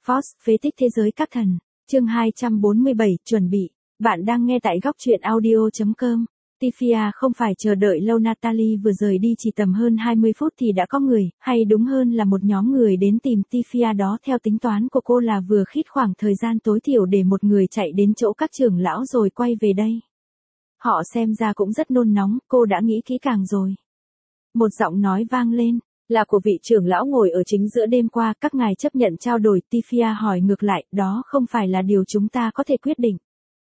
Force, phế tích thế giới các thần. Chương 247, chuẩn bị. Bạn đang nghe tại góc truyện audio.com. Tifia không phải chờ đợi lâu, Natalie vừa rời đi chỉ tầm hơn 20 phút thì đã có người, hay đúng hơn là một nhóm người đến tìm Tifia đó. Theo tính toán của cô là vừa khít khoảng thời gian tối thiểu để một người chạy đến chỗ các trưởng lão rồi quay về đây. Họ xem ra cũng rất nôn nóng, cô đã nghĩ kỹ càng rồi. Một giọng nói vang lên, là của vị trưởng lão ngồi ở chính giữa. Đêm qua các ngài chấp nhận trao đổi. Tifia hỏi ngược lại, đó không phải là điều chúng ta có thể quyết định.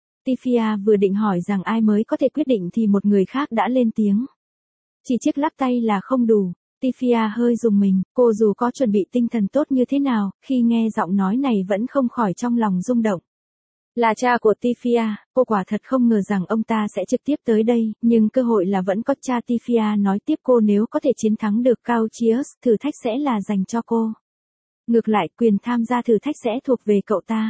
Tifia vừa định hỏi rằng ai mới có thể quyết định thì một người khác đã lên tiếng. Chỉ chiếc lắc tay là không đủ. Tifia hơi rùng mình, cô dù có chuẩn bị tinh thần tốt như thế nào, khi nghe giọng nói này vẫn không khỏi trong lòng rung động. Là cha của Tifia, cô quả thật không ngờ rằng ông ta sẽ trực tiếp tới đây, nhưng cơ hội là vẫn có. Cha Tifia nói tiếp, cô nếu có thể chiến thắng được Cauchius, thử thách sẽ là dành cho cô. Ngược lại, quyền tham gia thử thách sẽ thuộc về cậu ta.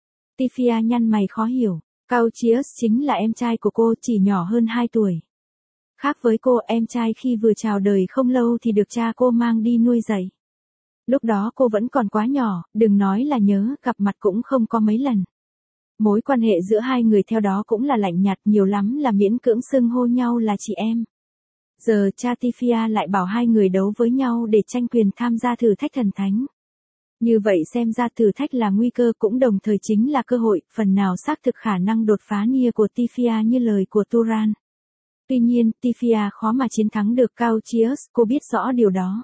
Tifia nhăn mày khó hiểu. Cauchius chính là em trai của cô, chỉ nhỏ hơn 2 tuổi. Khác với cô, em trai khi vừa chào đời không lâu thì được cha cô mang đi nuôi dạy. Lúc đó cô vẫn còn quá nhỏ, đừng nói là nhớ, gặp mặt cũng không có mấy lần. Mối quan hệ giữa hai người theo đó cũng là lạnh nhạt, nhiều lắm là miễn cưỡng xưng hô nhau là chị em. Giờ cha Tifia lại bảo hai người đấu với nhau để tranh quyền tham gia thử thách thần thánh. Như vậy xem ra thử thách là nguy cơ cũng đồng thời chính là cơ hội, phần nào xác thực khả năng đột phá nia của Tifia như lời của Turan. Tuy nhiên, Tifia khó mà chiến thắng được Cauchius, cô biết rõ điều đó.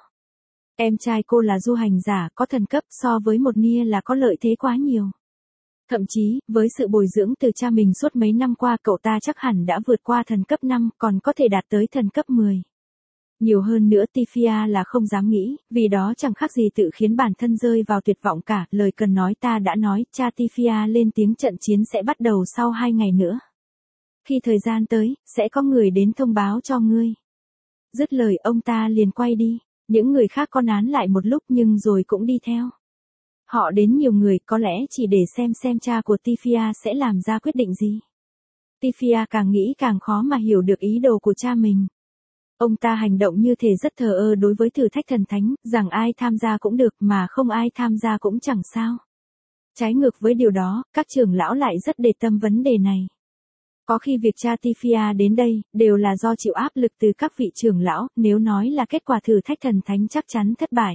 Em trai cô là du hành giả, có thần cấp, so với một nia là có lợi thế quá nhiều. Thậm chí, với sự bồi dưỡng từ cha mình suốt mấy năm qua, cậu ta chắc hẳn đã vượt qua thần cấp 5, còn có thể đạt tới thần cấp 10. Nhiều hơn nữa Tifia là không dám nghĩ, vì đó chẳng khác gì tự khiến bản thân rơi vào tuyệt vọng cả. Lời cần nói ta đã nói. Cha Tifia lên tiếng, trận chiến sẽ bắt đầu sau 2 ngày nữa. Khi thời gian tới, sẽ có người đến thông báo cho ngươi. Dứt lời ông ta liền quay đi. Những người khác có nán lại một lúc nhưng rồi cũng đi theo. Họ đến nhiều người, có lẽ chỉ để xem cha của Tifia sẽ làm ra quyết định gì. Tifia càng nghĩ càng khó mà hiểu được ý đồ của cha mình. Ông ta hành động như thể rất thờ ơ đối với thử thách thần thánh, rằng ai tham gia cũng được mà không ai tham gia cũng chẳng sao. Trái ngược với điều đó, các trưởng lão lại rất để tâm vấn đề này. Có khi việc cha Tifia đến đây, đều là do chịu áp lực từ các vị trưởng lão, nếu nói là kết quả thử thách thần thánh chắc chắn thất bại.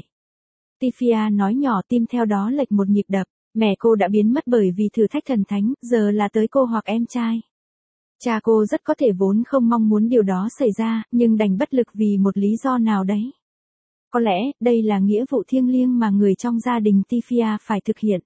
Tifia nói nhỏ, tim theo đó lệch một nhịp đập, mẹ cô đã biến mất bởi vì thử thách thần thánh, giờ là tới cô hoặc em trai. Cha cô rất có thể vốn không mong muốn điều đó xảy ra, nhưng đành bất lực vì một lý do nào đấy. Có lẽ, đây là nghĩa vụ thiêng liêng mà người trong gia đình Tifia phải thực hiện.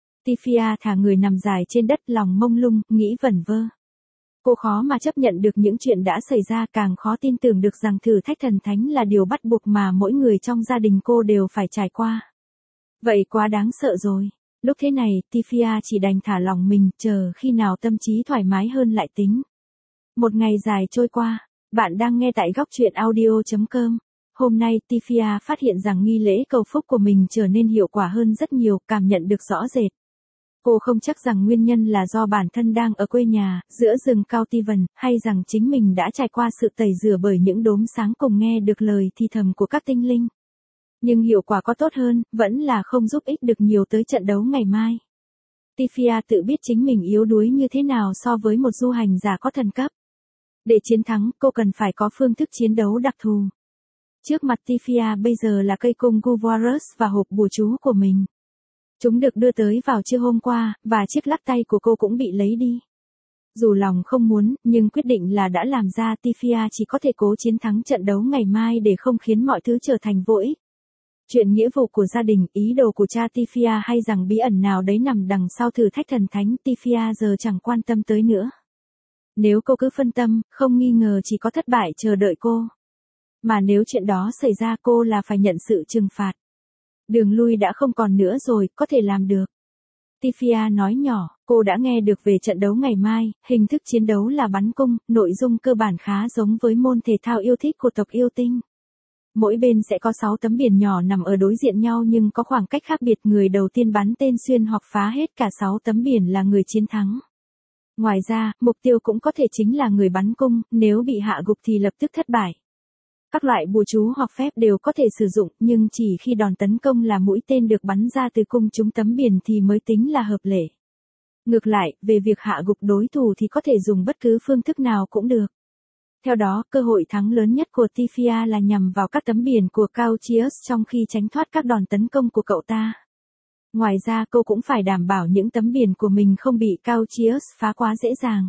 Tifia thả người nằm dài trên đất, lòng mông lung, nghĩ vẩn vơ. Cô khó mà chấp nhận được những chuyện đã xảy ra, càng khó tin tưởng được rằng thử thách thần thánh là điều bắt buộc mà mỗi người trong gia đình cô đều phải trải qua. Vậy quá đáng sợ rồi. Lúc thế này, Tifia chỉ đành thả lòng mình, chờ khi nào tâm trí thoải mái hơn lại tính. Một ngày dài trôi qua, bạn đang nghe tại góc truyện audio.com. Hôm nay Tifia phát hiện rằng nghi lễ cầu phúc của mình trở nên hiệu quả hơn rất nhiều, cảm nhận được rõ rệt. Cô không chắc rằng nguyên nhân là do bản thân đang ở quê nhà, giữa rừng cao Tivan, hay rằng chính mình đã trải qua sự tẩy rửa bởi những đốm sáng cùng nghe được lời thì thầm của các tinh linh. Nhưng hiệu quả có tốt hơn, vẫn là không giúp ích được nhiều tới trận đấu ngày mai. Tifia tự biết chính mình yếu đuối như thế nào so với một du hành giả có thần cấp. Để chiến thắng, cô cần phải có phương thức chiến đấu đặc thù. Trước mặt Tifia bây giờ là cây cung Guvarus và hộp bùa chú của mình. Chúng được đưa tới vào trưa hôm qua, và chiếc lắc tay của cô cũng bị lấy đi. Dù lòng không muốn, nhưng quyết định là đã làm ra. Tifia chỉ có thể cố chiến thắng trận đấu ngày mai để không khiến mọi thứ trở thành vô ích. Chuyện nghĩa vụ của gia đình, ý đồ của cha Tifia hay rằng bí ẩn nào đấy nằm đằng sau thử thách thần thánh, Tifia giờ chẳng quan tâm tới nữa. Nếu cô cứ phân tâm, không nghi ngờ chỉ có thất bại chờ đợi cô. Mà nếu chuyện đó xảy ra, cô là phải nhận sự trừng phạt. Đường lui đã không còn nữa rồi, có thể làm được. Tifia nói nhỏ, cô đã nghe được về trận đấu ngày mai, hình thức chiến đấu là bắn cung, nội dung cơ bản khá giống với môn thể thao yêu thích của tộc yêu tinh. Mỗi bên sẽ có 6 tấm biển nhỏ nằm ở đối diện nhau nhưng có khoảng cách khác biệt, người đầu tiên bắn tên xuyên hoặc phá hết cả 6 tấm biển là người chiến thắng. Ngoài ra, mục tiêu cũng có thể chính là người bắn cung, nếu bị hạ gục thì lập tức thất bại. Các loại bùa chú hoặc phép đều có thể sử dụng, nhưng chỉ khi đòn tấn công là mũi tên được bắn ra từ cung trúng tấm biển thì mới tính là hợp lệ. Ngược lại, về việc hạ gục đối thủ thì có thể dùng bất cứ phương thức nào cũng được. Theo đó, cơ hội thắng lớn nhất của Tifia là nhằm vào các tấm biển của Cauchius trong khi tránh thoát các đòn tấn công của cậu ta. Ngoài ra cô cũng phải đảm bảo những tấm biển của mình không bị Cauchius phá quá dễ dàng.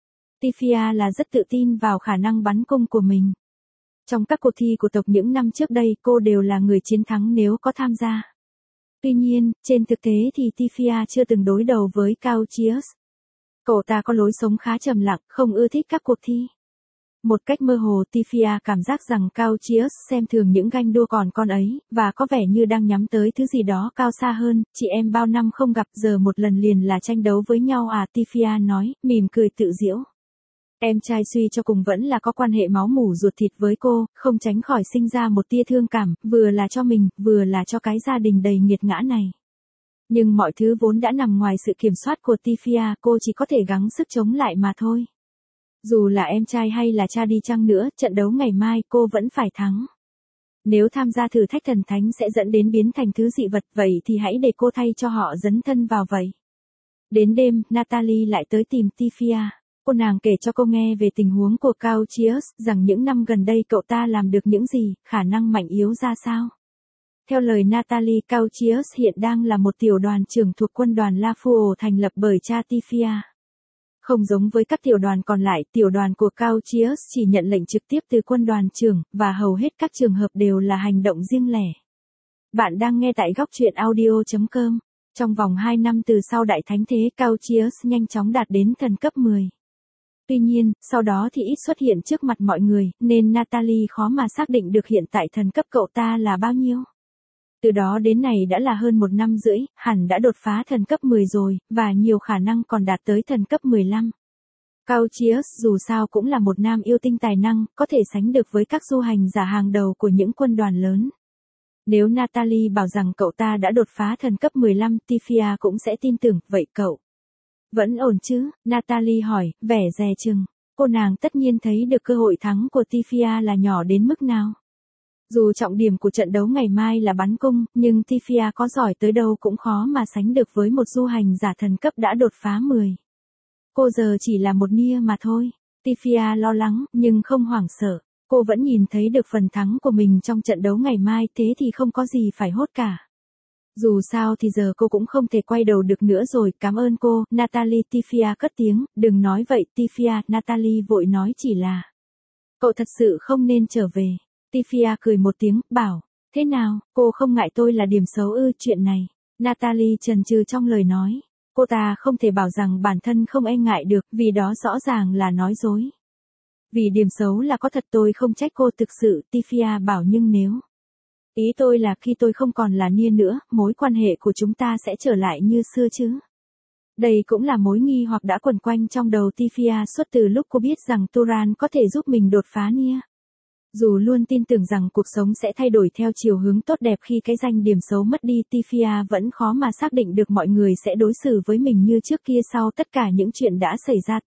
Tifia là rất tự tin vào khả năng bắn cung của mình. Trong các cuộc thi của tộc những năm trước đây cô đều là người chiến thắng nếu có tham gia. Tuy nhiên, trên thực tế thì Tifia chưa từng đối đầu với Cauchius. Cậu ta có lối sống khá trầm lặng, không ưa thích các cuộc thi. Một cách mơ hồ Tifia cảm giác rằng Cauchius xem thường những ganh đua còn con ấy, và có vẻ như đang nhắm tới thứ gì đó cao xa hơn. Chị em bao năm không gặp giờ một lần liền là tranh đấu với nhau à, Tifia nói, mỉm cười tự giễu. Em trai suy cho cùng vẫn là có quan hệ máu mủ ruột thịt với cô, không tránh khỏi sinh ra một tia thương cảm, vừa là cho mình, vừa là cho cái gia đình đầy nghiệt ngã này. Nhưng mọi thứ vốn đã nằm ngoài sự kiểm soát của Tifia, cô chỉ có thể gắng sức chống lại mà thôi. Dù là em trai hay là cha đi chăng nữa, trận đấu ngày mai cô vẫn phải thắng. Nếu tham gia thử thách thần thánh sẽ dẫn đến biến thành thứ dị vật, vậy thì hãy để cô thay cho họ dấn thân vào vậy. Đến đêm, Natalie lại tới tìm Tifia. Cô nàng kể cho cô nghe về tình huống của Cauchius, rằng những năm gần đây cậu ta làm được những gì, khả năng mạnh yếu ra sao. Theo lời Natalie, Cauchius hiện đang là một tiểu đoàn trưởng thuộc quân đoàn La Fuo thành lập bởi cha Tifia. Không giống với các tiểu đoàn còn lại, tiểu đoàn của Cauchius chỉ nhận lệnh trực tiếp từ quân đoàn trưởng, và hầu hết các trường hợp đều là hành động riêng lẻ. Bạn đang nghe tại góc truyện audio.com. Trong vòng 2 năm từ sau đại thánh thế, Cauchius nhanh chóng đạt đến thần cấp 10. Tuy nhiên, sau đó thì ít xuất hiện trước mặt mọi người, nên Natalie khó mà xác định được hiện tại thần cấp cậu ta là bao nhiêu. Từ đó đến nay đã là hơn 1 năm rưỡi, hẳn đã đột phá thần cấp 10 rồi, và nhiều khả năng còn đạt tới thần cấp 15. Cauchius dù sao cũng là một nam yêu tinh tài năng, có thể sánh được với các du hành giả hàng đầu của những quân đoàn lớn. Nếu Natalie bảo rằng cậu ta đã đột phá thần cấp 15, Tifia cũng sẽ tin tưởng, vậy cậu vẫn ổn chứ? Natalie hỏi, vẻ dè chừng. Cô nàng tất nhiên thấy được cơ hội thắng của Tifia là nhỏ đến mức nào. Dù trọng điểm của trận đấu ngày mai là bắn cung, nhưng Tifia có giỏi tới đâu cũng khó mà sánh được với một du hành giả thần cấp đã đột phá 10. Cô giờ chỉ là một nia mà thôi. Tifia lo lắng, nhưng không hoảng sợ. Cô vẫn nhìn thấy được phần thắng của mình trong trận đấu ngày mai, thế thì không có gì phải hốt cả. Dù sao thì giờ cô cũng không thể quay đầu được nữa rồi, cảm ơn cô, Natalie. Tifia cất tiếng, đừng nói vậy Tifia, Natalie vội nói chỉ là. Cậu thật sự không nên trở về. Tifia cười một tiếng, bảo, thế nào, cô không ngại tôi là điểm xấu ư? Chuyện này, Natalie chần chừ trong lời nói. Cô ta không thể bảo rằng bản thân không e ngại được, vì đó rõ ràng là nói dối. Vì điểm xấu là có thật, tôi không trách cô thực sự, Tifia bảo, nhưng nếu. Ý tôi là khi tôi không còn là nia nữa, mối quan hệ của chúng ta sẽ trở lại như xưa chứ. Đây cũng là mối nghi hoặc đã quẩn quanh trong đầu Tifia suốt từ lúc cô biết rằng Turan có thể giúp mình đột phá nia. Dù luôn tin tưởng rằng cuộc sống sẽ thay đổi theo chiều hướng tốt đẹp khi cái danh điểm xấu mất đi, Tifia vẫn khó mà xác định được mọi người sẽ đối xử với mình như trước kia sau tất cả những chuyện đã xảy ra.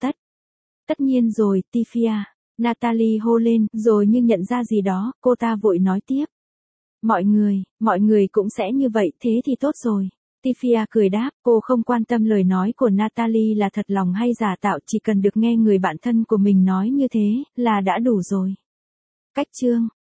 Tất nhiên rồi, Tifia. Natalie hô lên, rồi nhưng nhận ra gì đó, cô ta vội nói tiếp. Mọi người cũng sẽ như vậy, thế thì tốt rồi. Tifia cười đáp, cô không quan tâm lời nói của Natalie là thật lòng hay giả tạo, chỉ cần được nghe người bạn thân của mình nói như thế, là đã đủ rồi. Cách chương